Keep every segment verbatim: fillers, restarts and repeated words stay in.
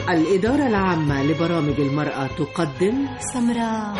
الإدارة العامة لبرامج المرأة تقدم سمراء.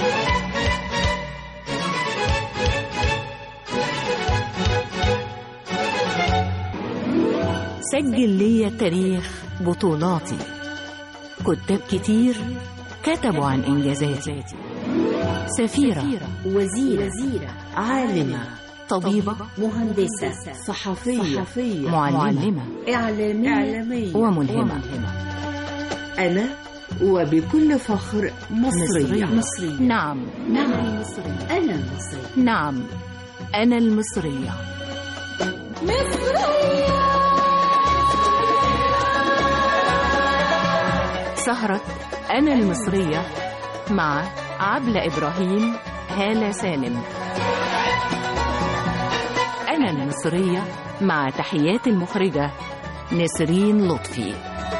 سجل لي تاريخ بطولاتي، كتاب كتير كتبوا عن إنجازاتي، سفيرة، وزيرة، عالمة، طبيبة، مهندسة، صحفية، معلمة، إعلامية وملهمة. أنا وبكل فخر مصرية. مصرية. نعم نعم مصرية. أنا مصرية. نعم أنا المصرية. مصرية. سهرة أنا المصرية مع عبلة إبراهيم، هالة سالم. أنا المصرية مع تحيات المخرجة نسرين لطفي.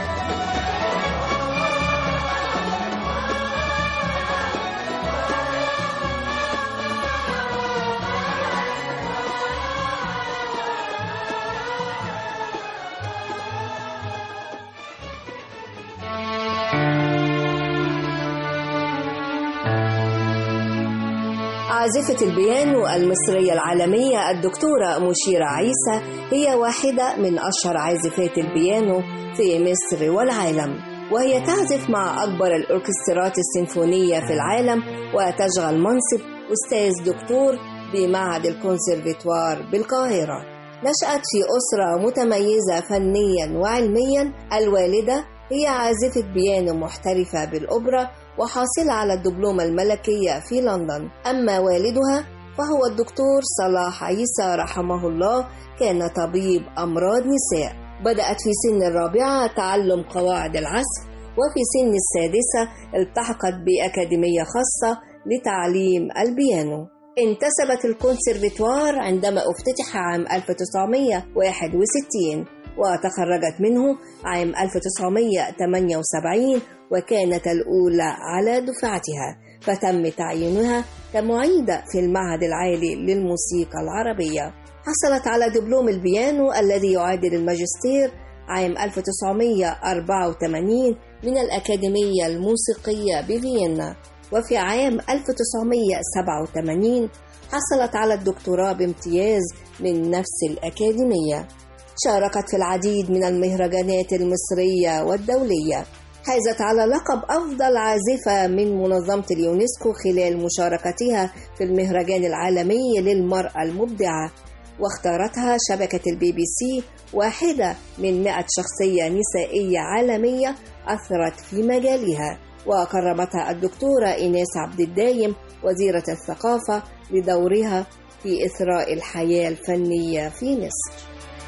عازفة البيانو المصرية العالمية الدكتورة مشيرة عيسى هي واحدة من أشهر عازفات البيانو في مصر والعالم، وهي تعزف مع أكبر الأوركسترات السيمفونية في العالم، وتشغل منصب أستاذ دكتور بمعهد الكونسرفتوار بالقاهرة. نشأت في أسرة متميزة فنيا وعلميا. الوالدة هي عازفة بيانو محترفة بالأوبرا وحاصلة على الدبلومة الملكية في لندن. أما والدها فهو الدكتور صلاح عيسى رحمه الله، كان طبيب أمراض نساء. بدأت في سن الرابعة تعلم قواعد العزف، وفي سن السادسة التحقت بأكاديمية خاصة لتعليم البيانو. انتسبت الكونسرفتوار عندما افتتح عام ألف وتسعمائة وواحد وستين، وتخرجت منه عام ألف وتسعمائة وثمانية وسبعين، وكانت الأولى على دفعتها، فتم تعيينها كمعيدة في المعهد العالي للموسيقى العربية. حصلت على دبلوم البيانو الذي يعادل الماجستير عام ألف وتسعمائة وأربعة وثمانين من الأكاديمية الموسيقية بفيينا، وفي عام ألف وتسعمائة وسبعة وثمانين حصلت على الدكتوراه بامتياز من نفس الأكاديمية. شاركت في العديد من المهرجانات المصرية والدولية. حازت على لقب أفضل عازفة من منظمة اليونسكو خلال مشاركتها في المهرجان العالمي للمرأة المبدعة، واختارتها شبكة البي بي سي واحدة من مئة شخصية نسائية عالمية أثرت في مجالها. وكرمتها الدكتورة إيناس عبد الدايم وزيرة الثقافة لدورها في إثراء الحياة الفنية في مصر.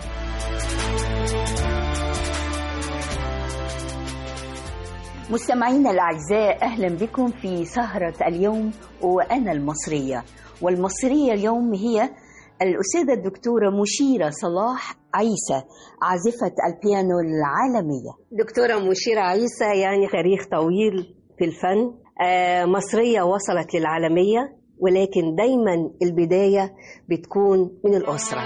مستمعينا الأعزاء، أهلا بكم في سهرة اليوم وأنا المصرية. والمصرية اليوم هي الأستاذة الدكتورة مشيرة صلاح عيسى، عازفة البيانو العالمية. دكتورة مشيرة عيسى يعني تاريخ طويل في الفن. آه مصرية وصلت للعالمية، ولكن دايما البداية بتكون من الأسرة.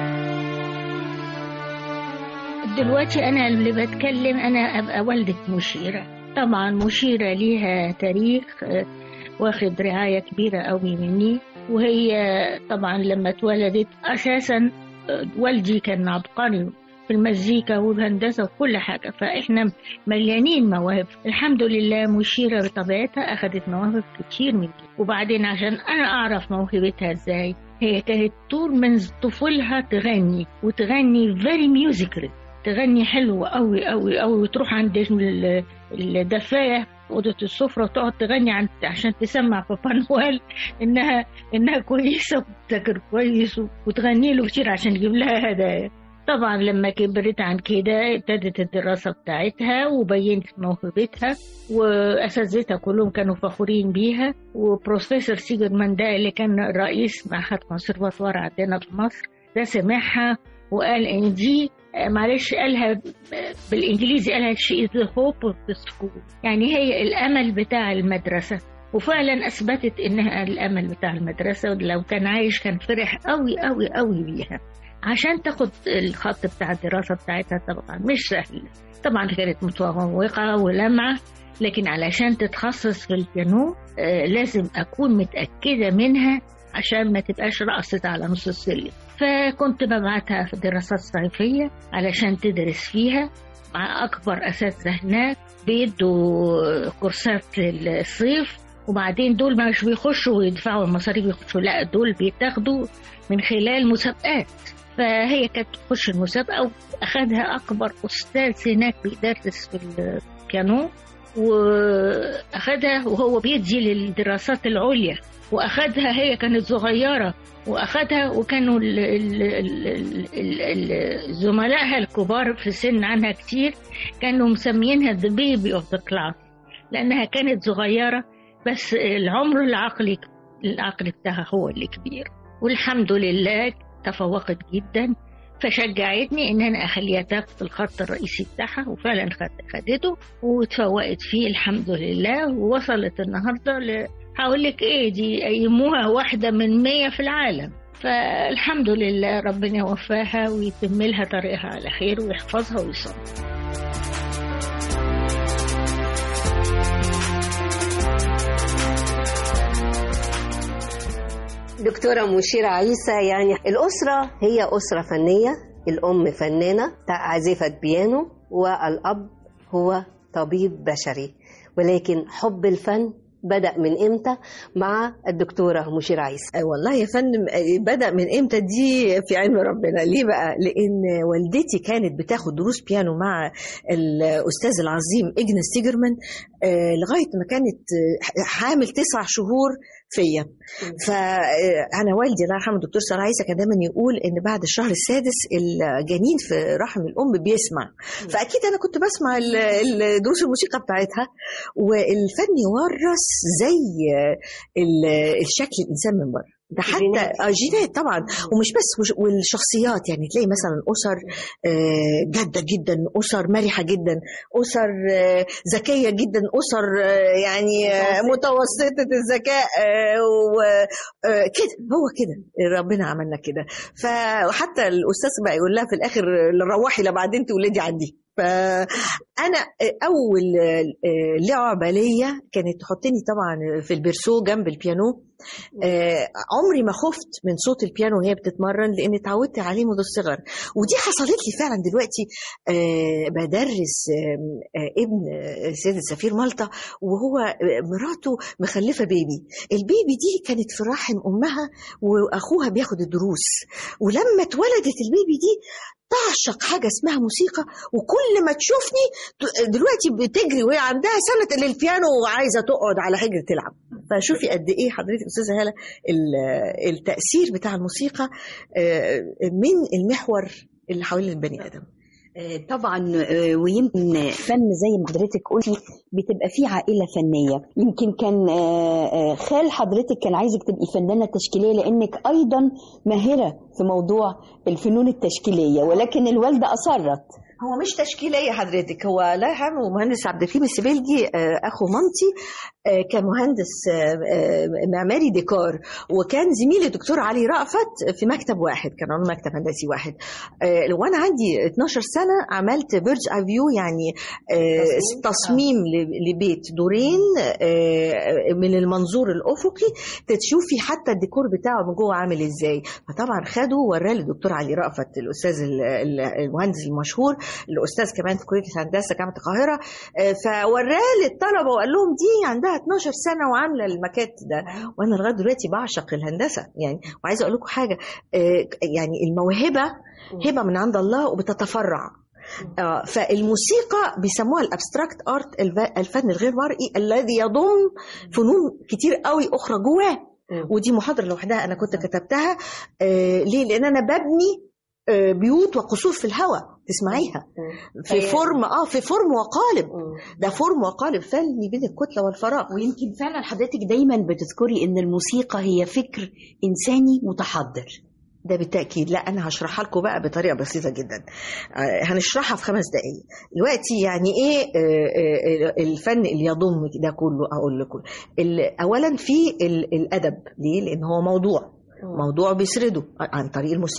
دلوقتي أنا اللي بتكلم، أنا أبقى والدة مشيرة. طبعا مشيرة ليها تاريخ واخد رعاية كبيرة قوي مني، وهي طبعا لما اتولدت أساسا والدي كان عبقري في المزيكا والهندسة وكل حاجة، فإحنا مليانين مواهب. الحمد لله مشيرة بطبيعتها أخذت مواهب كتير مني، وبعدين عشان أنا أعرف موهبتها إزاي، هي كانت طول من طفولها تغني، وتغني very musical، تغني حلوة قوي قوي قوي، وتروح عند الدفاية أوضة السفرة وتقعد تغني عن عشان تسمع بابا نويل إنها إنها كويسة وبتذاكر كويس، وتغني له كتير عشان يجيب لها هدايا. طبعا لما كبرت عن كده ابتدت الدراسة بتاعتها وبينت موهبتها، وأساتذتها كلهم كانوا فخورين بيها. وبروفيسور سيجرمان ده اللي كان رئيس معهد كونسرفاتوار عندنا في مصر ده سمعها وقال إن دي معلش قالها بالإنجليزي، قالها she is the hope of the school، يعني هي الأمل بتاع المدرسة. وفعلا أثبتت إنها الأمل بتاع المدرسة، ولو كان عايش كان فرح قوي قوي قوي بيها. عشان تاخد الخط بتاع الدراسة بتاعتها طبعا مش سهل. طبعا كانت متفوقة ولمعة، لكن علشان تتخصص في البيانو آه لازم أكون متأكدة منها عشان ما تبقاش رقصت على نص السلم. فكنت ببعتها في دراسات صيفية علشان تدرس فيها مع أكبر أساتذة هناك، بيدوا كورسات الصيف، وبعدين دول مش بيخشوا ويدفعوا المصاريف يخشوا، لا دول بيتاخدوا من خلال مسابقات. فهي كانت تخش المسابقة وأخدها أكبر أستاذ هناك بيدرس في البيانو، وأخدها وهو بيدي للدراسات العليا، وأخدها هي كانت صغيرة وأخدها، وكانوا زملائها الكبار في السن عنها كتير كانوا مسمينها the baby of the class، لأنها كانت صغيرة بس العمر العقلي العقل بتاعها هو اللي كبير. والحمد لله تفوقت جدا، فشجعتني ان انا اخليها تاخد الخط الرئيسي بتاعها، وفعلا خدته وتفوقت فيه الحمد لله، ووصلت النهارده ل هقول لك ايه دي ايموها واحده من مية في العالم. فالحمد لله ربنا يوفاها ويتم لها طريقها على خير ويحفظها ويصونها. دكتورة مشيرة عيسى، يعني الأسرة هي أسرة فنية، الأم فنانة عازفة بيانو والأب هو طبيب بشري، ولكن حب الفن بدأ من إمتى مع الدكتورة مشيرة عيسى؟ والله يا فندم بدأ من إمتى دي في علم ربنا. ليه بقى؟ لأن والدتي كانت بتاخد دروس بيانو مع الأستاذ العظيم إجنس تيجرمان لغاية ما كانت حامل تسع شهور فيا. فأنا والدي الله يرحمه الدكتور سارة عيسى كان دايما يقول إن بعد الشهر السادس الجنين في رحم الأم بيسمع، فأكيد أنا كنت بسمع الدروس الموسيقى بتاعتها. والفن يورث زي الشكل الإنسان من بره، ده حتى جينات طبعا، ومش بس والشخصيات. يعني تلاقي مثلا أسر جادة جدا، أسر مرحة جدا، أسر ذكية جدا، أسر يعني متوسطة الذكاء، وكده هو كده ربنا عملنا كده. فحتى الأستاذ بقى يقول لها في الآخر روحي لبعدين تولدي عندي. فأنا أول لعبة ليا كانت تحطني طبعا في البرسو جنب البيانو. عمري ما خفت من صوت البيانو وهي بتتمرن، لأن اتعودت عليه منذ الصغر. ودي حصلت لي فعلا دلوقتي. بدرس ابن سيد السفير مالطا وهو مراته مخلفة بيبي. البيبي دي كانت في رحم أمها وأخوها بياخد الدروس، ولما اتولدت البيبي دي تعشق حاجة اسمها موسيقى، وكل ما تشوفني دلوقتي بتجري وهي عندها سنة للبيانو وعايزة تقعد على حجر تلعب. فشوفي قد ايه حضرتك أستاذة هالة التأثير بتاع الموسيقى من المحور اللي حوالين البني آدم. طبعا، ويمكن فن زي ما حضرتك قلتي بتبقى فيه عائلة فنية. يمكن كان خال حضرتك كان عايزك تبقي فنانة تشكيلية لأنك أيضا ماهرة في موضوع الفنون التشكيلية، ولكن الوالدة أصرت. هو مش تشكيلية حضرتك، هو الله يرحمه مهندس عبد الكريم السبيلجي أخو مامتي كان مهندس معماري ديكور، وكان زميلي الدكتور علي رأفت في مكتب واحد، كان عامل مكتب هندسي واحد. وانا عندي اتناشر سنة عملت بيرج افيو، يعني تصميم لبيت دورين من المنظور الأفقي، تشوفي حتى الديكور بتاعه من جوه عامل ازاي. فطبعا خدوا وراه للدكتور علي رأفت الأستاذ المهندس المشهور، الأستاذ كمان في كلية الهندسة جامعة القاهرة، فوراه للطلبة وقال لهم دي عندها اتناشر سنة وعاملة المكات ده. وأنا لغاية دلوقتي بعشق الهندسة يعني. وعايزة أقول لكم حاجة، يعني الموهبة هبة من عند الله وبتتفرع. آه فالموسيقى بيسموها الابستراكت ارت، الفن الغير مرئي الذي يضم فنون كتير قوي أخرى جواه. ودي محاضرة لوحدها أنا كنت كتبتها. آه ليه؟ لأن أنا ببني بيوت وقصور في الهواء تسمعيها في فورم اه في فورم وقالب. ده فورم وقالب فني بين الكتله والفراغ. ويمكن فعلا حضرتك دايما بتذكري ان الموسيقى هي فكر انساني متحضر. ده بالتأكيد. لا أنا هشرحها لكم بقى بطريقة بسيطة جدا، هنشرحها في خمس دقايق دلوقتي. يعني إيه الفن اللي يضم ده كله؟ أقول لكم أولا في الأدب. ليه؟ لأن هو موضوع موضوع بيسرده عن طريق الموسيقى.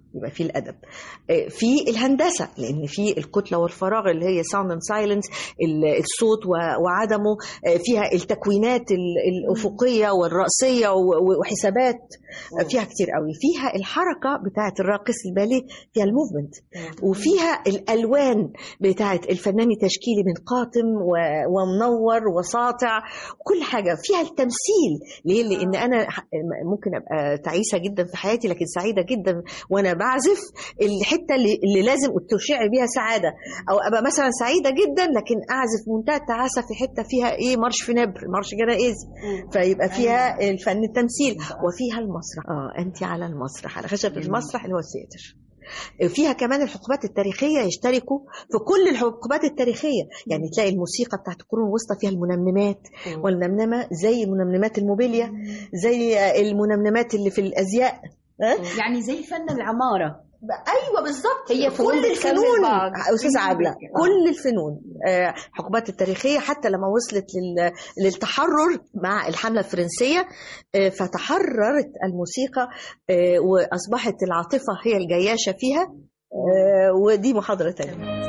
يبقى في الأدب. في الهندسة لأن في الكتلة والفراغ اللي هي sound and silence، الصوت وعدمه، فيها التكوينات الأفقية والرأسية وحسابات، فيها كتير قوي. فيها الحركة بتاعة الراقص الباليه، فيها الموفمنت، وفيها الألوان بتاعة الفنان تشكيلي من قاتم ومنور وساطع، كل حاجة. فيها التمثيل. ليه؟ لأن أنا ممكن أبقى تعيسة جدا في حياتي لكن سعيدة جدا وأنا بعزف الحتة اللي لازم تشع بيها سعادة، أو أبقى مثلا سعيدة جدا لكن أعزف منتهى التعاسة في حتة فيها إيه مارش فنبر، مارش جنائزي، فيبقى فيها الفن التمثيل. وفيها المسرح، اه أنت على المسرح، على خشب المسرح اللي هو الثياتر. فيها كمان الحقبات التاريخية، يشتركوا في كل الحقبات التاريخية. يعني تلاقي الموسيقى بتاعت القرون الوسطى فيها المنمنمات، والمنمنمة زي منمنمات الموبيليا، زي المنمنمات اللي في الأزياء، يعني زي فن العمارة. ايوه بالظبط، هي كل الفنون استاذ عبله، كل الفنون. حقبات التاريخيه حتى لما وصلت للتحرر مع الحمله الفرنسيه، فتحررت الموسيقى واصبحت العاطفه هي الجياشه فيها. ودي محاضره ثانيه.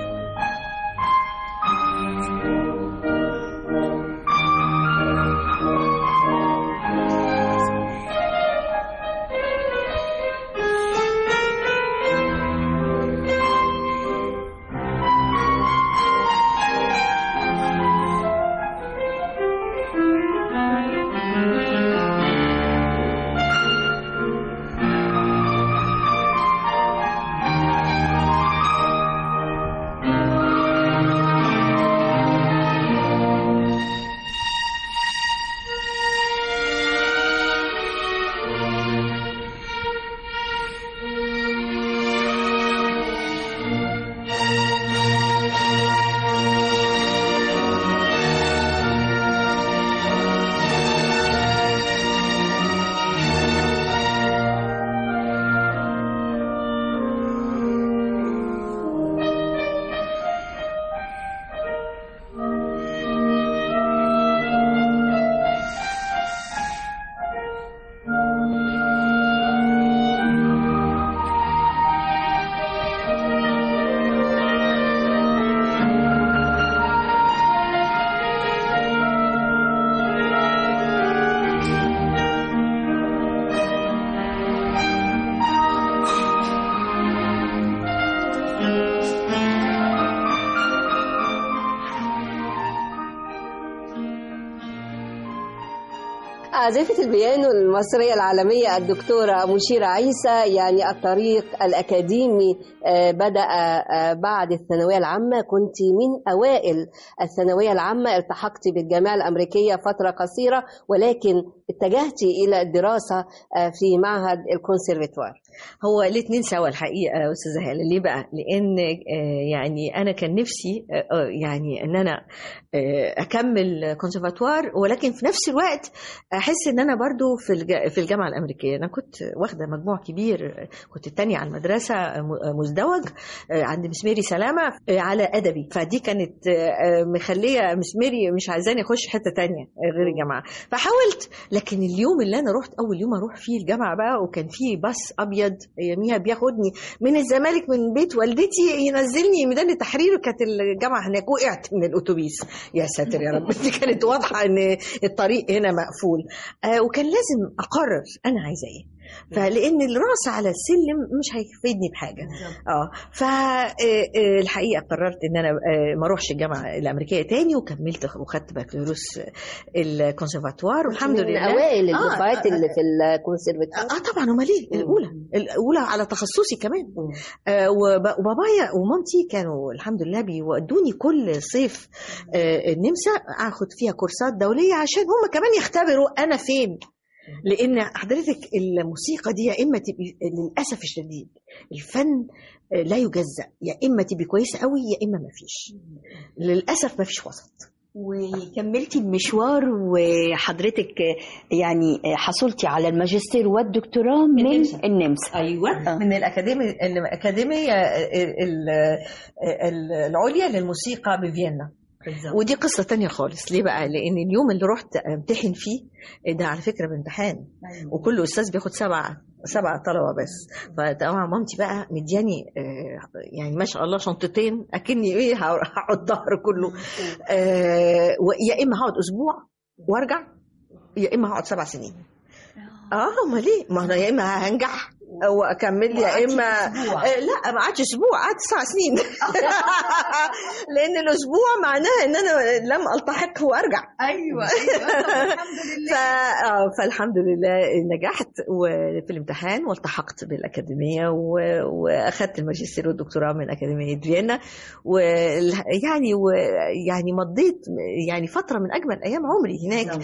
عازفة البيانو المصرية العالمية الدكتورة مشيرة عيسى. يعني الطريق الأكاديمي بدأ بعد الثانوية العامة، كنت من أوائل الثانوية العامة، التحقت بالجامعة الأمريكية فترة قصيرة، ولكن اتجهت إلى الدراسة في معهد الكونسيرفاتوار. هو الاثنين سوا الحقيقة أستاذة هالة. ليه بقى؟ لأن يعني أنا كان نفسي يعني أن أنا أكمل كونسيرفاتوار، ولكن في نفس الوقت أحس أن أنا برضو في في الجامعة الأمريكية. أنا كنت واخدة مجموع كبير، كنت التانية على المدرسة، مزدوج عند مس ميري سلامة على أدبي، فدي كانت مخلية مس ميري مش عايزاني أخش حتة تانية غير الجامعة. فحاولت، لكن اليوم اللي أنا رحت أول يوم أروح فيه الجامعة بقى، وكان فيه باص أبيض يوميها بياخدني من الزمالك من بيت والدتي ينزلني ميدان التحرير، وكانت الجامعة هناك. وقعت من الأتوبيس، يا ساتر يا رب. دي كانت واضحة إن الطريق هنا مقفول، آه وكان لازم أقرر أنا عايزة إيه. فلأن الرأس على السلم مش هيفيدني بحاجة. اه فالحقيقة قررت إن أنا ما أروحش الجامعة الأمريكية تاني، وكملت وخدت بكالوريوس الكونسيرفاتوار والحمد لله. من أوائل الدفعات آه اللي في الكونسيرفاتوار. اه طبعا. أمال إيه؟ الأولى الأولى على تخصصي كمان. آه وبابايا ومامتي كانوا الحمد لله بيودوني كل صيف آه النمسا أخد فيها كورسات دولية عشان هم كمان يختبروا أنا فين. لأن حضرتك الموسيقى دي يا إما تبقي، للأسف الشديد الفن لا يجزأ، يا إما تبقي كويسة قوي يا إما ما فيش. للأسف ما فيش وسط. وكملتي المشوار، وحضرتك يعني حصلتي على الماجستير والدكتوراه من النمسا. النمسا أيوة آه. من الأكاديمية الأكاديمية العليا للموسيقى بفيينا. ودي قصة تانية خالص. ليه بقى؟ لأن اليوم اللي رحت امتحن فيه ده على فكرة بامتحان، وكل أستاظ بياخد سبعة سبعة طلبة بس. فطبعا مامتي بقى مدياني يعني ما شاء الله شنطتين أكني إيه هقعد الظهر كله، يا إما هقعد أسبوع وأرجع، يا إما هقعد سبع سنين. اه ما ليه؟ ما انا يا اما هنجح او اكمل، يا اما لا ما قعدتش اسبوع، قعدت تسع سنين. لان الاسبوع معناه ان انا لم التحق وارجع. ايوه ايوه الحمد لله. فالحمد لله نجحت في الامتحان والتحقت بالاكاديميه واخذت الماجستير والدكتوراه من اكاديميه فيينا، ويعني ويعني مضيت يعني فتره من اجمل ايام عمري هناك.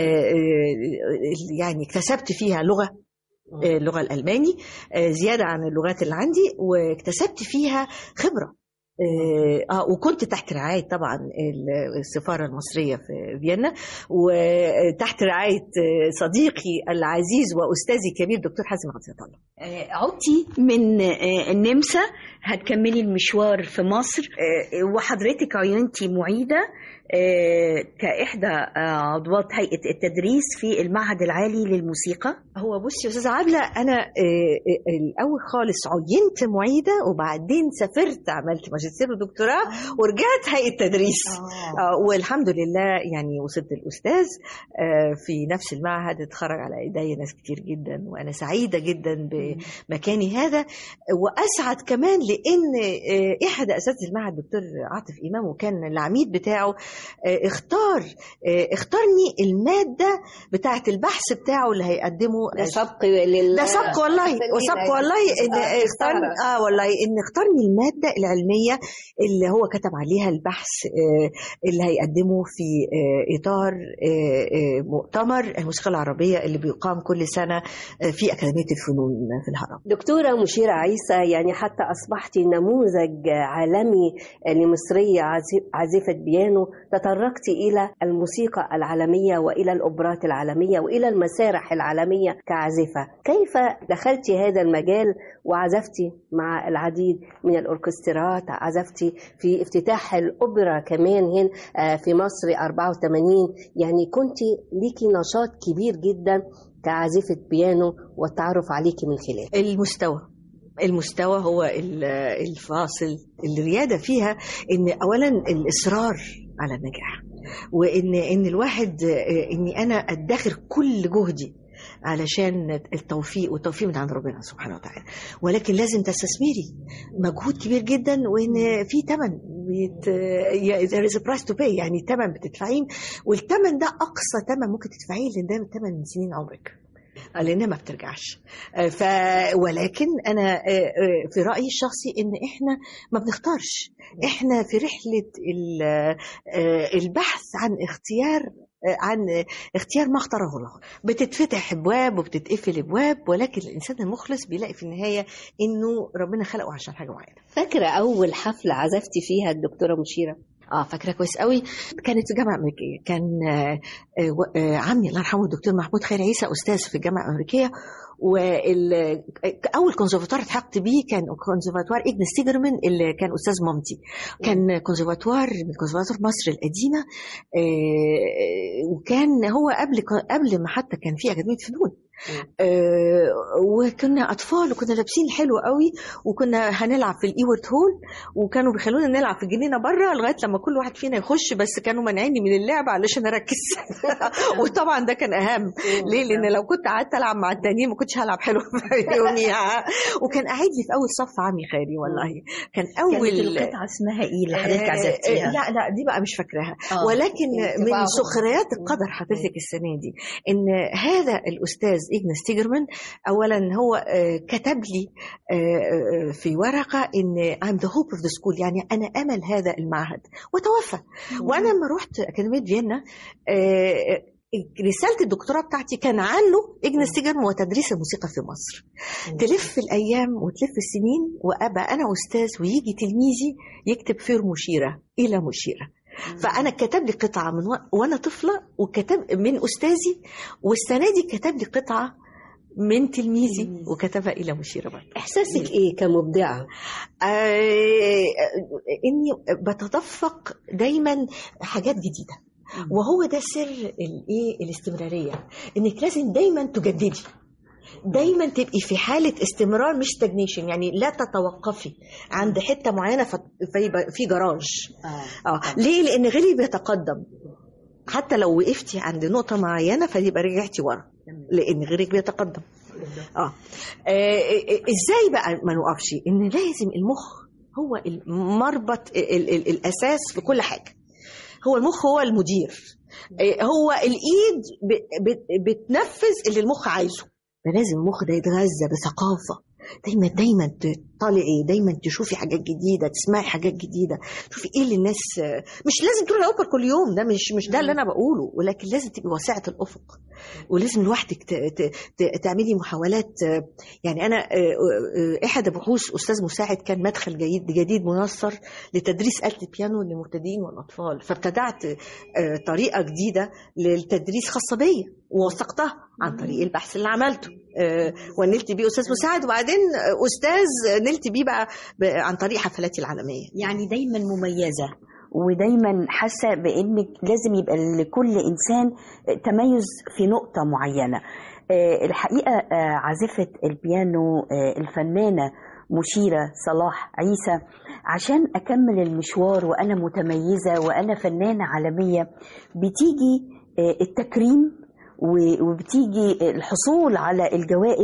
يعني اكتسبت فيها لغه اللغة الألماني زيادة عن اللغات اللي عندي، واكتسبت فيها خبرة. آه وكنت تحت رعاية طبعا السفارة المصرية في فيينا، وتحت رعاية صديقي العزيز وأستاذي الكبير دكتور حازم عطية الله. عدتي من النمسا هتكملي المشوار في مصر، وحضرتك عينتي معيدة كإحدى عضوات هيئة التدريس في المعهد العالي للموسيقى. هو بصي يا أستاذة عبلة، أنا الأول خالص عينت معيدة، وبعدين سافرت عملت ماجستير ودكتوراه ورجعت هيئة تدريس. آه. والحمد لله يعني وصلت الأستاذ في نفس المعهد. اتخرج على إيدي ناس كتير جدا، وأنا سعيدة جدا بمكاني هذا، وأسعد كمان لأن إحدى أساتذة المعهد دكتور عاطف إمام، وكان العميد بتاعه اختار اختارني المادة بتاعة البحث بتاعه اللي هيقدمه. ده سبق لل ده سبق والله، وسبق والله ان اختار اه والله ان اختارني المادة العلمية اللي هو كتب عليها البحث اللي هيقدمه في اطار مؤتمر الموسيقى العربية اللي بيقام كل سنة في أكاديمية الفنون في الهرم. دكتورة مشيرة عيسى، يعني حتى أصبحت نموذج عالمي لمصرية عازفة بيانو، تطرقت إلى الموسيقى العالمية وإلى الأوبرات العالمية وإلى المسارح العالمية كعازفة. كيف دخلت هذا المجال وعزفت مع العديد من الأوركسترات؟ عزفت في افتتاح الأوبرا كمان هنا في مصر أربعة وثمانين، يعني كنت ليكي نشاط كبير جدا كعازفة بيانو، والتعرف عليكي من خلال المستوى. المستوى هو الفاصل، الريادة فيها إن أولا الإصرار على النجاح، وإن إن الواحد إني أنا أدخر كل جهدي علشان التوفيق، والتوفيق من عند ربنا سبحانه وتعالى، ولكن لازم تستثمري مجهود كبير جدا، وإن في ثمن بيت there is a price to pay، يعني ثمن بتدفعيه، والثمن ده أقصى ثمن ممكن تدفعيه، لأن ده ثمن سنين عمرك، لأنها ما بترجعش. ف ولكن أنا في رأيي الشخصي إن إحنا ما بنختارش، إحنا في رحلة البحث عن اختيار عن اختيار ما اختاره الله. بتتفتح ابواب وبتتقفل ابواب، ولكن الانسان المخلص بيلاقي في النهايه انه ربنا خلقه عشان حاجه معينه. فاكره اول حفله عزفتي فيها الدكتوره مشيره؟ اه فاكره كويس قوي. كانت في الجامعه الامريكيه، كان عمي الله يرحمه الدكتور محمود خير عيسى استاذ في الجامعه الامريكيه، واول كونسرفاتوار اتحقت بيه كان كونسرفاتوار إجنس تيجرمان اللي كان استاذ مامتي. كان كونسرفاتوار من كونسرفاتوار مصر القديمه، وكان هو قبل قبل ما حتى كان في اكاديميه فنون. آه وكنا اطفال وكنا لابسين حلو قوي، وكنا هنلعب في الايورت هول، وكانوا بيخلونا نلعب في الجنينه بره لغايه لما كل واحد فينا يخش، بس كانوا مانعيني من اللعب علشان اركز. وطبعا ده كان اهم. ليه؟ لان لو كنت قعدت العب مع التانيين ما كنتش هلعب حلو يوميها. وكان قاعد لي في اول صف عمي خيري، والله كان اول. كانت القطعه اسمها ايه اللي حضرتك عزفتيها؟ لا لا دي بقى مش فاكراها، ولكن من سخريات القدر حضرتك السنه دي ان هذا الاستاذ إجنس تيجرمان اولا هو كتب لي في ورقه ان I'm the hope of the school، يعني انا امل هذا المعهد، وتوفى. وانا لما رحت اكاديميه فيينا رسالة الدكتوراه بتاعتي كان عنه إجنس تيجرمان وتدريس الموسيقى في مصر. تلف الأيام وتلف السنين، وأبقى أنا أستاذ ويجي تلميذي يكتب فير مشيرة إلى مشيرة. فأنا كتب لي قطعة من و... وأنا طفلة، وكتب من أستاذي، والسنة دي كتب لي قطعة من تلميذي وكتبها إلى مشيرة برضه. إحساسك إيه كمبدعة؟ آه إني بتدفق دايما حاجات جديدة، وهو ده سر الإيه الاستمرارية، إنك لازم دايما تجددي، دايما تبقي في حالة استمرار مش تجنيشن، يعني لا تتوقفي عند حتة معينة فيبقى في جراج. آه. آه. ليه؟ لأن غيري بيتقدم، حتى لو وقفتي عند نقطة معينة فيبقى رجعتي ورا، لأن غيرك بيتقدم. آه. آه. إزاي بقى ما نوقفش؟ إن لازم المخ هو المربط ال ال الأساس في كل حاجة. هو المخ هو المدير، آه. هو الإيد بتنفذ اللي المخ عايزه. فلازم المخ ده يتغذى بثقافة، دايما دايما تطلعي، دايما تشوفي حاجات جديده، تسمعي حاجات جديده، تشوفي ايه اللي الناس. مش لازم تروحي اوبر كل يوم، ده مش مش ده اللي انا بقوله، ولكن لازم تبقي واسعه الافق، ولازم لوحدك تعملي محاولات. يعني انا احد بحوث استاذ مساعد كان مدخل جديد جديد منصر لتدريس آلة البيانو للمبتدئين والاطفال، فابتدعت طريقه جديده للتدريس خاصه بيا ووثقتها عن طريق البحث اللي عملته، ونلت بيه استاذ مساعد، وبعدين استاذ نلت بيه بقى عن طريق حفلاتي العالميه. يعني دايما مميزه، ودايما حاسه بانك لازم يبقى لكل انسان تميز في نقطه معينه. الحقيقه عازفه البيانو الفنانه مشيرة صلاح عيسى، عشان أكمل المشوار وأنا متميزة وأنا فنانة عالمية، بتيجي التكريم وبتيجي الحصول على الجوائز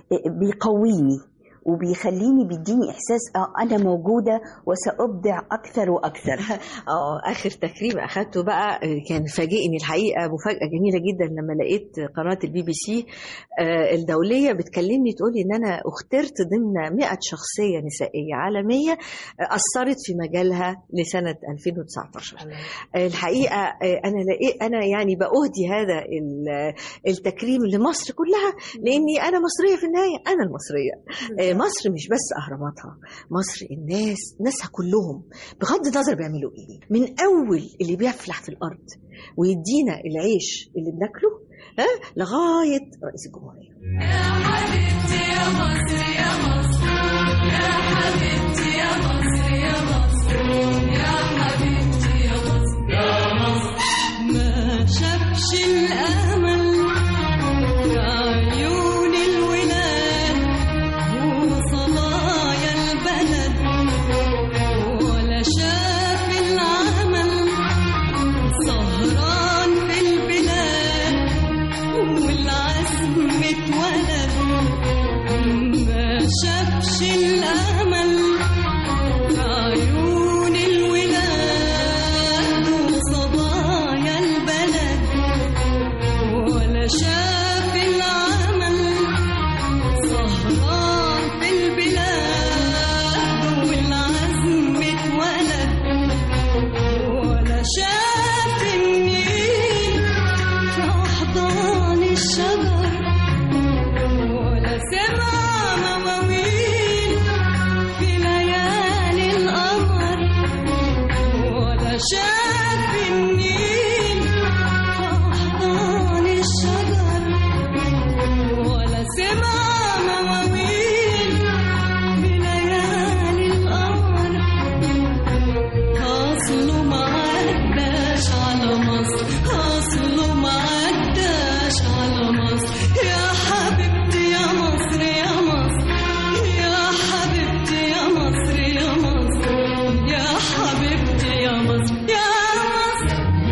بيقويني وبيخليني بيديني احساس اه انا موجوده وسابدع اكثر واكثر. اه اخر تكريم اخدته بقى كان فاجئني الحقيقه، مفاجاه جميله جدا لما لقيت قناه البي بي سي الدوليه بتكلمني تقولي ان انا اخترت ضمن مئة شخصيه نسائيه عالميه اثرت في مجالها لسنه ألفين وتسعتاشر. الحقيقه انا لقيت انا يعني باهدي هذا التكريم لمصر كلها، لاني انا مصريه في النهايه، انا المصريه. مصر مش بس أهراماتها، مصر الناس ناسها كلهم بغض النظر بيعملوا إيه، من أول اللي بيفلح في الأرض ويدينا العيش اللي بناكله ها لغاية رئيس الجمهورية. يا حبيبتي يا مصر يا مصر، يا حبيبتي يا مصر يا مصر، يا حبيبتي يا مصر يا مصر. ما شافش الأمل في عيون الولاد وصبايا البلد، ولا شاف العمل سهران في البلاد والعزم اتولد. ما شافش الأمل في عيون الولاد وصبايا البلد، ولا شاف العمل سهران في البلاد والعزم اتولد، ولا شاف النيل في أحضان الشجر، ولا سمع مواويل في ليالي القمر، ولا شاف النيل في أحضان الشجر، ولا سمع مواويل في ليالي القمر. أصله ما عداش على مصر، أصله ما عداش على مصر. يا حبيبتي يا مصر يا مصر، يا حبيبتي يا مصر يا مصر، يا حبيبتي يا مصر يا مصر.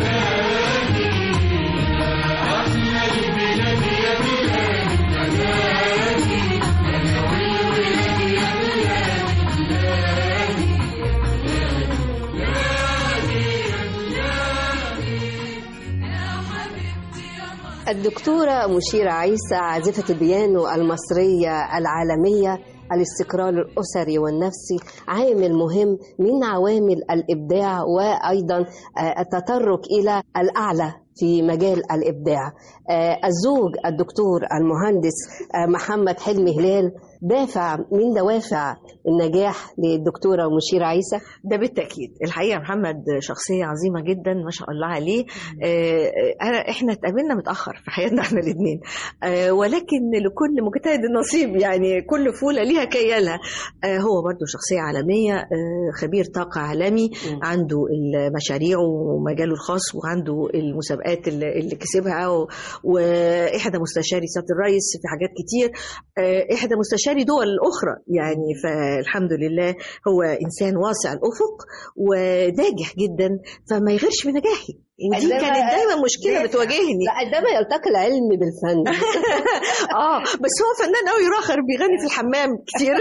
الدكتورة مشيرة عيسى عازفة البيانو المصرية العالمية، الاستقرار الأسري والنفسي عامل مهم من عوامل الإبداع، وأيضا التطرق إلى الأعلى في مجال الإبداع. الزوج الدكتور المهندس محمد حلمي هلال دافع من دوافع النجاح للدكتورة مشيرة عيسى؟ ده بالتأكيد. الحقيقة محمد شخصية عظيمة جدا ما شاء الله عليه. آه احنا اتقابلنا متأخر في حياتنا احنا الاثنين، آه ولكن لكل مجتهد نصيب، يعني كل فولة ليها كيالها. آه هو برضو شخصية عالمية، آه خبير طاقة عالمي، م. عنده المشاريع ومجاله الخاص، وعنده المسابقات اللي, اللي كسبها، وإحدى مستشاري سيادة الرئيس في حاجات كتير، آه إحدى مستشاري دول أخرى يعني. فالحمد لله هو إنسان واسع الأفق وناجح جدا، فما يغيرش من نجاحي. ودي كانت دايما مشكله بتواجهني. عندما يلتقي العلم بالفن. اه بس هو فنان قوي، راخر بيغني في الحمام كتير.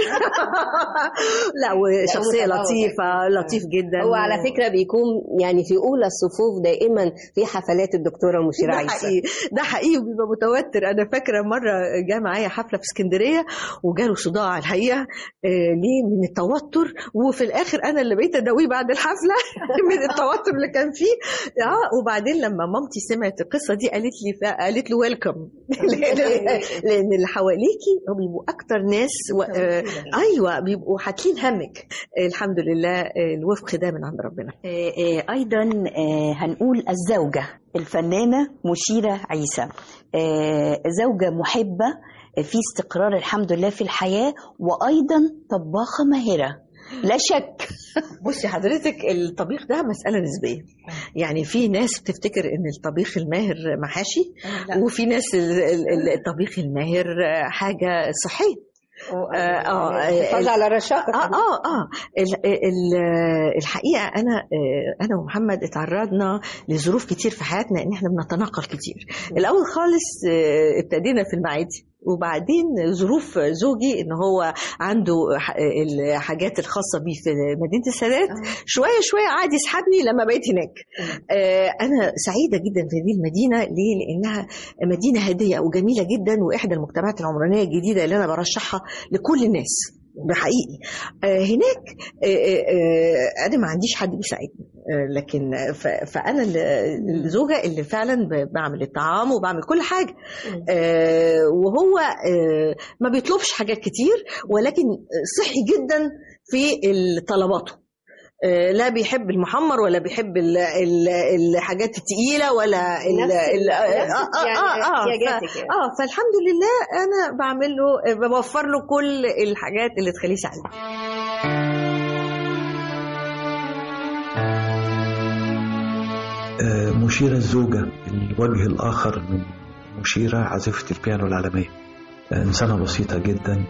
لا وشخصيه لطيفه، لطيف جدا. هو على فكره بيكون يعني في اولى الصفوف دائما في حفلات الدكتوره مشيرة عيسى. ده حقيقي، ده حقيقي، وبيبقى متوتر. انا فاكره مره جه معايا حفله في اسكندريه وجاله صداع الحقيقه، آه ليه؟ من التوتر، وفي الاخر انا اللي بقيت اداويه بعد الحفله من التوتر اللي كان فيه. اه وبعدين لما مامتي سمعت القصه دي قالت لي قالت له ويلكم. لان اللي حواليكي هم بيبقوا اكتر ناس و... آه ايوه بيبقوا حاطين همك. الحمد لله الوفق ده من عند ربنا. ايضا هنقول الزوجه الفنانه مشيرة عيسى، زوجه محبه في استقرار الحمد لله في الحياه، وايضا طباخه ماهره لا شك. بصي حضرتك، الطبيخ ده مسألة نسبية. يعني في ناس بتفتكر ان الطبيخ الماهر محاشي، وفي ناس الطبيخ الماهر حاجة صحية. اه اه على رشاقة. اه اه اه الحقيقة انا انا ومحمد اتعرضنا لظروف كتير في حياتنا، ان احنا بنتنقل كتير. الاول خالص ابتدينا في المعادي، وبعدين ظروف زوجي ان هو عنده الحاجات الخاصه بيه في مدينه السادات، شويه شويه عاد يسحبني لما بقيت هناك. انا سعيده جدا في هذه المدينه. ليه؟ لانها مدينه هاديه وجميله جدا، واحدى المجتمعات العمرانيه الجديده اللي انا برشحها لكل الناس بحقيقي. هناك انا ما عنديش حد بيساعدني، لكن فانا الزوجه اللي فعلا بعمل الطعام وبعمل كل حاجه، وهو ما بيطلبش حاجات كتير، ولكن صحي جدا في طلباته. لا بيحب المحمر ولا بيحب ال ال الحاجات التقيله ولا ال ال اه اه اه اه فالحمد لله انا بعمل له بوفر له كل الحاجات اللي تخليه سعيد. مشيرة الزوجة، الوجه الآخر من مشيرة عازفة البيانو العالمية، إنسانة بسيطة جدا،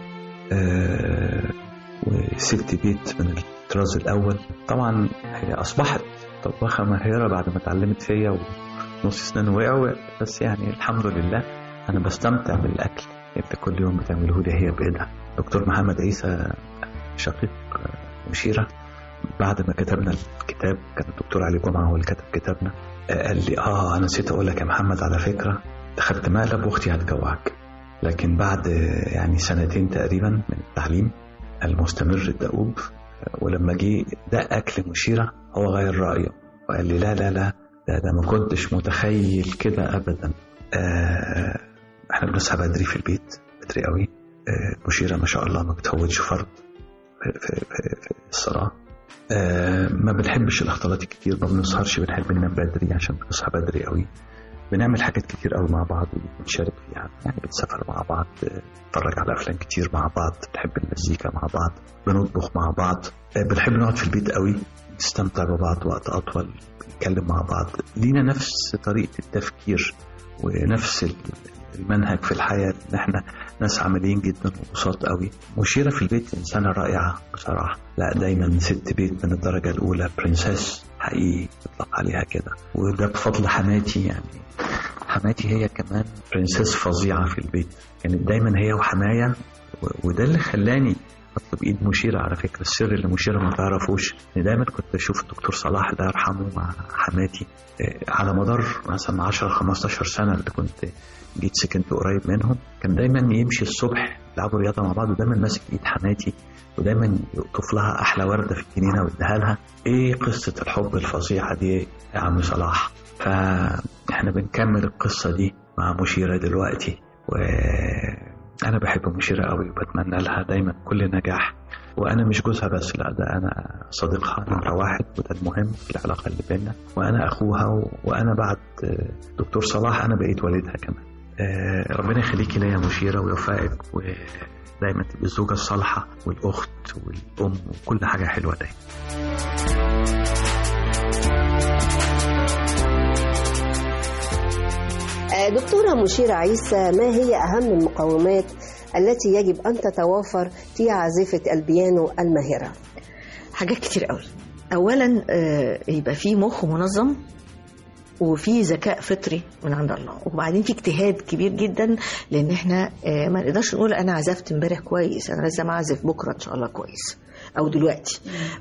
وست بيت من الطراز الأول. طبعا هي أصبحت طباخة ماهرة بعد ما اتعلمت فيا ونص سنين وقعوا، بس يعني الحمد لله أنا بستمتع بالأكل اللي كل يوم بتعمله لي هي بإيدها. دكتور محمد عيسى شقيق مشيرة، بعد ما كتبنا الكتاب، كان الدكتور علي جمعة هو اللي كتب كتابنا، قال لي آه أنا نسيت أقول لك يا محمد على فكرة، دخلت مقلب وأختي هتجوعك. لكن بعد يعني سنتين تقريبا من التعليم المستمر الدؤوب، ولما جه ده أكل مشيرة هو غير رأيه وقال لي لا لا لا ده, ده ما كنتش متخيل كده أبدا. آه احنا بنصحى بدري في البيت، بدري قوي. آه مشيرة ما شاء الله ما بتفوتش فرض في, في, في, في الصلاة. آه ما بنحبش الاختلاط كتير، ما بنسهرش، بنحب ننام بدري عشان بنصحى بدري قوي. بنعمل حاجات كتير قوي مع بعض وبنشارك فيها، يعني بنسافر مع بعض، نتفرج على أفلام كتير مع بعض، بنحب المزيكا مع بعض، بنطبخ مع بعض، بنحب نقعد في البيت قوي، نستمتع ببعض وقت أطول، بنتكلم مع بعض، لينا نفس طريقة التفكير ونفس المنهج في الحياة، إن إحنا ناس عمليين جدا وبساط قوي. مشيرة في البيت إنسانة رائعة بصراحة، لا دايما ست بيت من الدرجة الأولى، برنسس حقيقي يطلق عليها كده، وده بفضل حماتي. يعني حماتي هي كمان برنسس فظيعة في البيت، كانت دايما هي وحماية، وده اللي خلاني أطلب إيد مشيرة. على فكرة السر اللي مشيرة ما تعرفوش، إن دايما كنت أشوف الدكتور صلاح الله يرحمه مع حماتي على مدار مثلا عشرة خمستاشر سنة اللي كنت جيت سكنت قريب منهم، كان دايما يمشي الصبح يلعبوا رياضة مع بعض، ودايما ماسك إيد حماتي، ودايما يقطف لها أحلى وردة في الجنينة ويديها لها. إيه قصة الحب الفظيعة دي يا عم صلاح؟ فإحنا بنكمل القصة دي مع مشيرة دلوقتي، أنا بحب مشيرة قوي وبتمنى لها دايما كل نجاح، وأنا مش جوزها بس، لا ده أنا صديقها نمرة واحد، وده المهم في العلاقة اللي بيننا، وأنا أخوها، وأنا بعد دكتور صلاح أنا بقيت والدها كمان. ربنا يخليكي ليا مشيرة ويوفقك، ودايما تبقي الزوجة الصالحة والأخت والأم وكل حاجة حلوة دايما. دكتورة مشيرة عيسى، ما هي أهم المقومات التي يجب أن تتوافر في عازفة البيانو الماهرة؟ حاجات كتير قوي. أولا يبقى فيه مخ منظم، وفي ذكاء فطري من عند الله، وبعدين في اجتهاد كبير جدا، لان احنا ما نقدرش نقول انا عزفت امبارح كويس، انا لازم اعزف بكره ان شاء الله كويس او دلوقتي.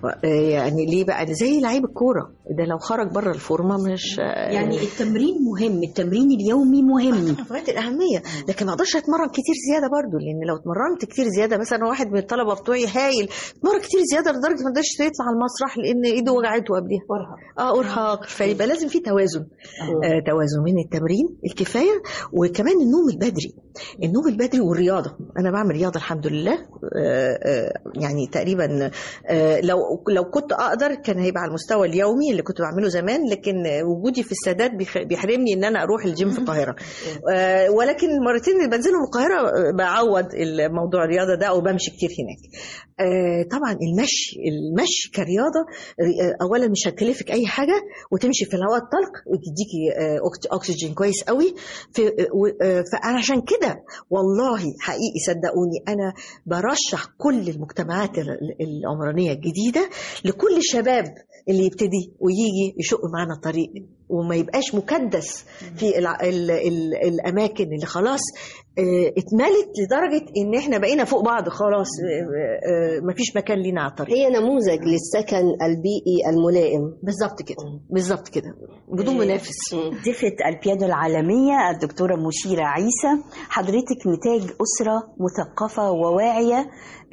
يعني ليه بقى؟ زي لعيب الكوره ده لو خرج بره الفورمه مش يعني التمرين مهم، التمرين اليومي مهم في غايه الاهميه، لكن ما اقدرش اتمرن كتير زياده برضو، لان لو اتمرنت كتير زياده، مثلا واحد من الطلبه بتوعي هايل اتمرن كتير زياده لدرجه ما قدرش يطلع على المسرح لان ايده وجعته قبلها اه ارهاق. فيبقى لازم في توازن، آه توازن من التمرين الكفايه، وكمان النوم البدري، النوم البدري والرياضه. انا بعمل رياضه الحمد لله، آه آه يعني تقريبا آه لو لو كنت اقدر كان هيبقى على المستوى اليومي اللي كنت بعمله زمان، لكن وجودي في السادات بيحرمني ان انا اروح الجيم في القاهره، آه ولكن المرتين اللي بنزلهم القاهره بعوض الموضوع الرياضه ده، وبمشي كتير هناك. آه طبعا المشي المشي كرياضه، آه اولا مش هتكلفك اي حاجه، وتمشي في الهواء الطلق وتديكي آه اكسجين كويس قوي. في آه فانا عشان كده والله حقيقي صدقوني انا برشح كل المجتمعات العمرانيه الجديده لكل الشباب اللي يبتدي ويجي يشق معنا الطريق، وما يبقاش مكدس في ال ال ال الاماكن اللي خلاص اه اتملت لدرجه ان احنا بقينا فوق بعض خلاص، اه اه مفيش مكان لينا على الطريق. هي نموذج للسكن البيئي الملائم. بالظبط كده، بالظبط كده، بدون منافس. ضيفة البيانو العالمية الدكتورة مشيرة عيسى، حضرتك نتاج أسرة مثقفة وواعية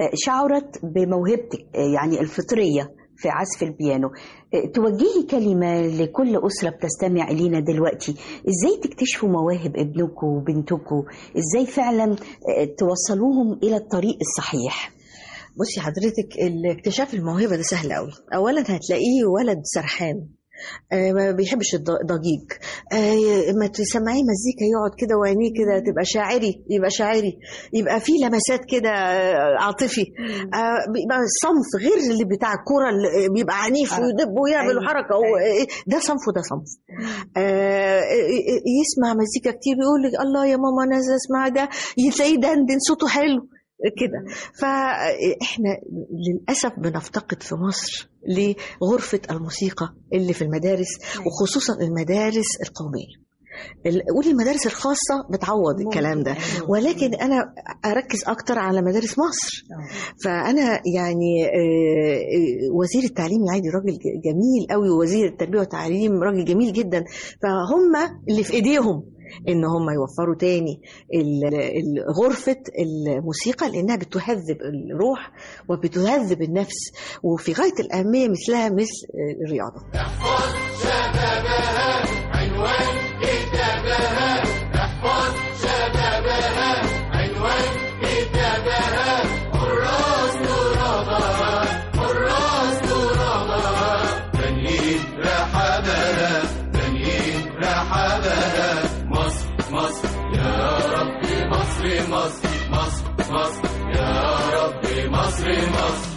شعرت بموهبتك يعني الفطرية في عزف البيانو. توجهي كلمة لكل أسرة بتستمع إلينا دلوقتي، إزاي تكتشفوا مواهب ابنكم وبنتكم، إزاي فعلا توصلوهم إلى الطريق الصحيح؟ بصي حضرتك، الاكتشاف الموهبة ده سهل قوي. أولا هتلاقيه ولد سرحان، آه ما بيحبش الضجيج، آه ما تسمعيه مزيكا يقعد كده وعينيه كده تبقى شاعري، يبقى شاعري، يبقى فيه لمسات كده عاطفي، آه بيبقى صنف غير اللي بتاع الكوره اللي بيبقى عنيف ويدب ويعمل حركه، ده صنف وده صنف. آه يسمع مزيكا كتير يقول لك الله يا ماما انا عايز اسمع ده، تلاقيه دندن صوته حلو كده. فاحنا للاسف بنفتقد في مصر لغرفه الموسيقى اللي في المدارس، وخصوصا المدارس القوميه. قولي المدارس الخاصه بتعوض الكلام ده، ولكن انا اركز اكتر على مدارس مصر. فانا يعني وزير التعليم العادي راجل جميل قوي، ووزير التربيه والتعليم راجل جميل جدا، فهم اللي في ايديهم ان هم يوفروا تاني غرفة الموسيقى، لانها بتهذب الروح وبتهذب النفس، وفي غاية الاهمية مثلها مثل الرياضة. احفظ شبابها عنوان كتابها، احفظ شبابها عنوان كتابها، حراس ترابها حراس ترابها، تنين رحابها تنين رحابها، مصر يا رب مصر مصر مصر مصر يا رب مصر مصر.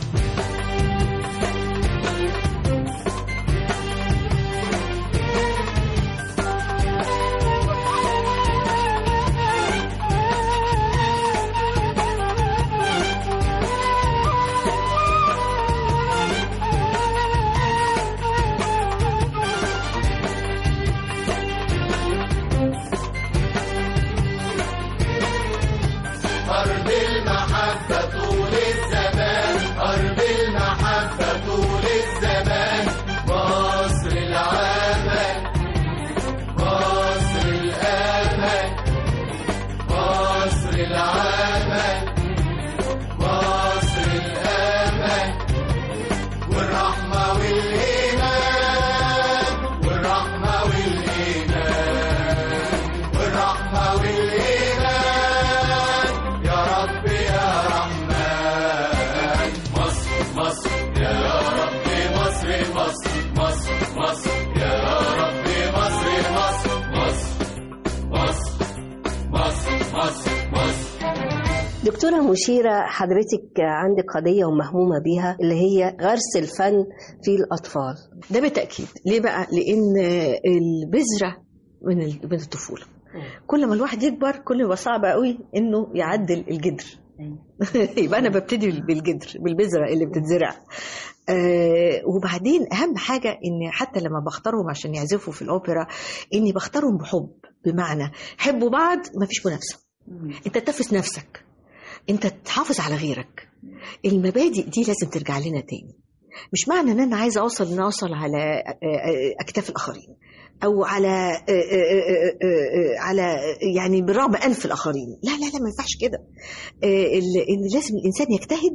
يا دكتورة مشيرة، حضرتك عندك قضية ومهمومة بيها اللي هي غرس الفن في الأطفال. ده بالتأكيد. ليه بقى؟ لأن البذرة من من الطفولة. كل ما الواحد يكبر كل ما يبقى صعب قوي إنه يعدل الجدر. يبقى أنا ببتدي بالجدر، بالبذرة اللي بتتزرع. آه وبعدين أهم حاجة إن حتى لما بختارهم عشان يعزفوا في الأوبرا إني بختارهم بحب، بمعنى حبوا بعض، ما فيش منافسة. أنت تنافس نفسك، أنت تحافظ على غيرك. المبادئ دي لازم ترجع لنا تاني. مش معنى ان انا عايزه اوصل ان اوصل على اكتاف الاخرين او على على يعني بالرغم انف الاخرين. لا لا لا ما ينفعش كده. لازم الانسان يجتهد،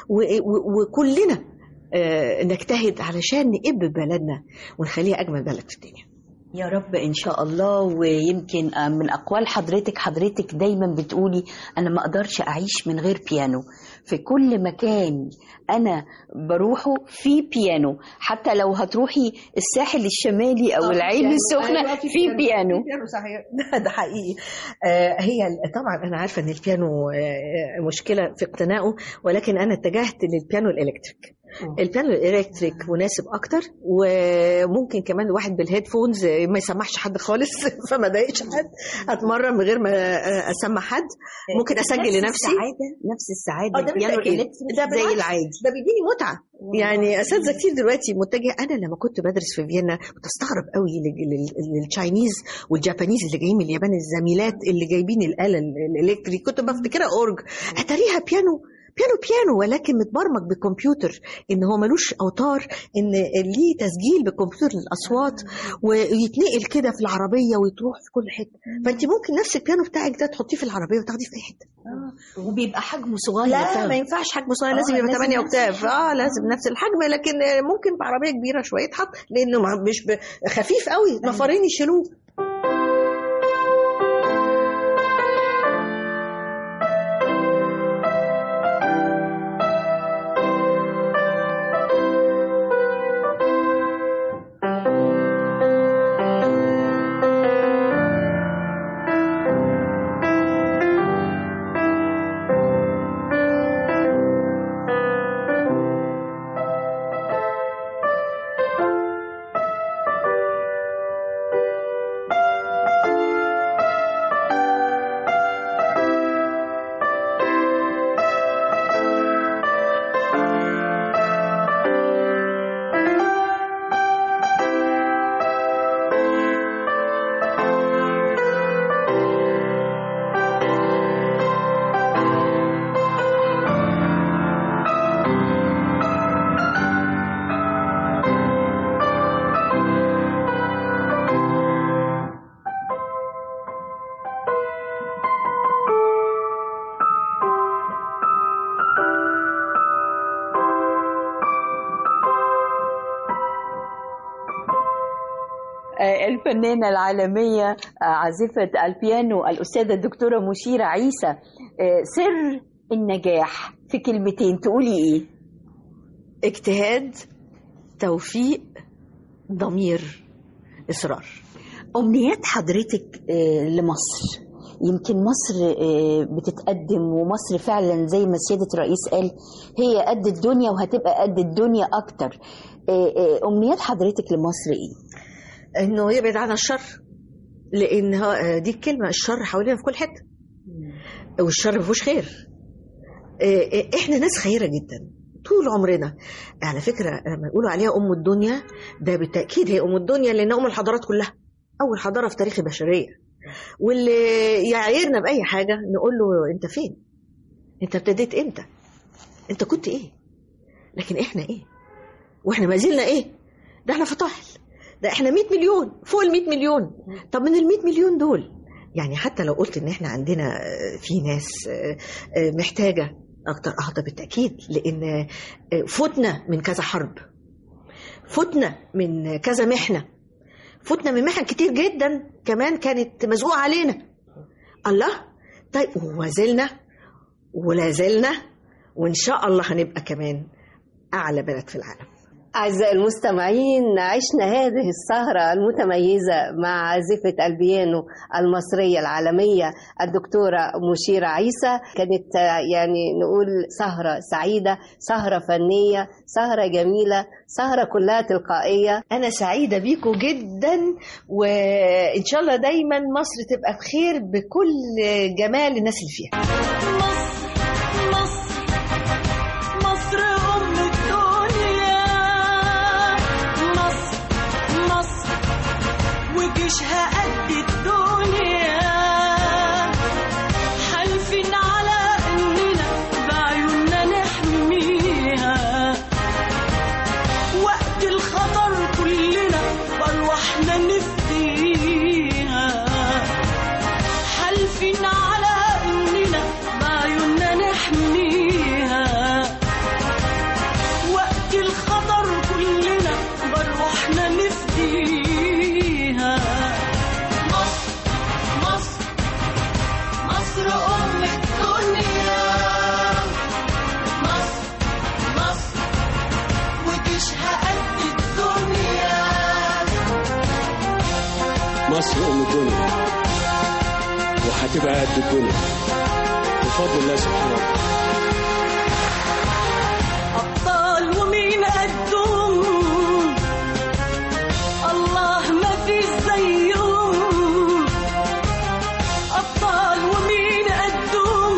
وكلنا نجتهد علشان نقب بلدنا ونخليها اجمل بلد في الدنيا. يا رب إن شاء الله. ويمكن من أقوال حضرتك حضرتك دايما بتقولي أنا ما أقدرش أعيش من غير بيانو. في كل مكان أنا بروحه في بيانو، حتى لو هتروحي الساحل الشمالي أو العين السخنة في بيانو. بيانو صحيح. ده حقيقي. آه هي طبعا أنا عارفة أن البيانو آه مشكلة في اقتنائه، ولكن أنا اتجهت للبيانو الإلكتريك. البيانو الإلكتريك مناسب أكتر، وممكن كمان الواحد بالهيدفونز ما يسمعش حد خالص فما ضايقش حد. أتمرن من غير ما أسمع حد، ممكن أسجل لنفسي. نفس السعادة البيانو الإلكتريك زي العادي. ده بيديني متعة. يعني أساتذة كتير دلوقتي متجه. أنا لما كنت بدرس في فيينا كنت أستغرب قوي للتشاينيز والجابانيز اللي جايين من اليابان، الزميلات اللي جايبين الآلة الإلكتريك، كنت بفتكرها أورج، أتاريها بيانو بيانو بيانو ولكن متبرمج بالكمبيوتر، ان هو ملوش اوتار، ان ليه تسجيل بالكمبيوتر للاصوات ويتنقل كده في العربيه ويتروح في كل حته. فانت ممكن نفس البيانو بتاعك ده تحطيه في العربيه وتاخديه في اي حته. اه وبيبقى حجمه صغير. لا ما ينفعش حجمه صغير، لازم يبقى ثمانية اوكتاف. اه لازم نفس الحجم، لكن ممكن بعربيه كبيره شويه يتحط، لانه مش خفيف قوي، نفرين يشيلوه. الفنانة العالمية عازفة البيانو الأستاذة الدكتورة مشيرة عيسى، سر النجاح في كلمتين تقولي إيه؟ اجتهاد، توفيق، ضمير، إصرار. أمنيات حضرتك لمصر؟ يمكن مصر بتتقدم، ومصر فعلا زي ما سيادة الرئيس قال هي قد الدنيا وهتبقى قد الدنيا أكتر. أمنيات حضرتك لمصر إيه؟ انه يبعد عن الشر، لان دي الكلمه، الشر حوالينا في كل حته والشر ما فيهوش خير. احنا ناس خيره جدا طول عمرنا. على فكره لما يقولوا عليها ام الدنيا، ده بالتاكيد هي ام الدنيا، لان ام الحضارات كلها، اول حضاره في تاريخ البشريه. واللي يعايرنا باي حاجه نقول له انت فين؟ انت ابتديت امتى؟ انت كنت ايه؟ لكن احنا ايه؟ واحنا ما زلنا ايه؟ ده احنا فطاحل، ده احنا مئة مليون، فوق ال مئة مليون. طب من ال مئة مليون دول، يعني حتى لو قلت ان احنا عندنا في ناس محتاجه اكتر، اه ده بالتاكيد، لان فتنا من كذا حرب، فتنا من كذا محنه، فتنا من محن كتير جدا كمان كانت مزقوقه علينا. الله، طيب وزلنا ولا زلنا، وان شاء الله هنبقى كمان اعلى بلد في العالم. أعزائي المستمعين، عشنا هذه السهرة المتميزة مع عازفة البيانو المصرية العالمية الدكتورة مشيرة عيسى. كانت يعني نقول سهرة سعيدة، سهرة فنية، سهرة جميلة، سهرة كلها تلقائية. أنا سعيدة بيكم جدا، وإن شاء الله دايما مصر تبقى بخير بكل جمال الناس اللي فيها. مصر مصر أم الدنيا، مصر مصر وجيشها قد الدنيا، حالفين على إننا بعيوننا نحميها، وقت الخطر كلنا بأرواحنا نفديها، حالفين على إننا بعيوننا نحميها، وقت الخطر كلنا بأرواحنا نفديها. مصر مصر مصر أم الدنيا، مصر مصر وجيشها قد الدنيا. مصر أم الدنيا وهتبقى قد الدنيا بفضل الله سبحانه وتعالى. أبطال ومين قدهم، الله ما في زيهم، أبطال ومين قدهم،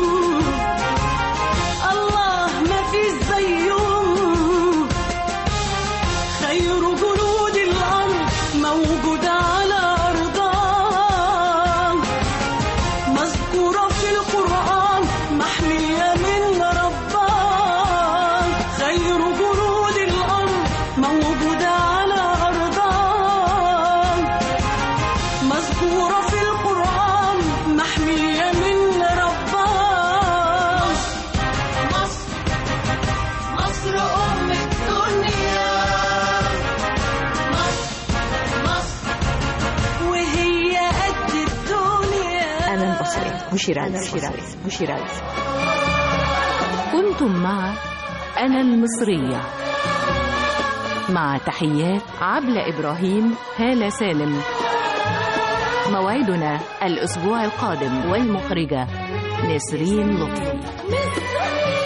الله ما في زيهم، خير جنود الأرض موجود على أرضها، مذكورة في القرآن محمية من ربها، خير جنود الأرض موجودة على أرضها، مذكورة في القرآن محمية من ربها. مصر مصر أم الدنيا، مصر مصر وهي قد الدنيا. أنا المصرية مشيرة عيسى. مشيرة عيسى. كنتم مع أنا المصرية، مع تحيات عبلة إبراهيم، هالة سالم. موعدنا الأسبوع القادم، والمخرجة نسرين لطفي.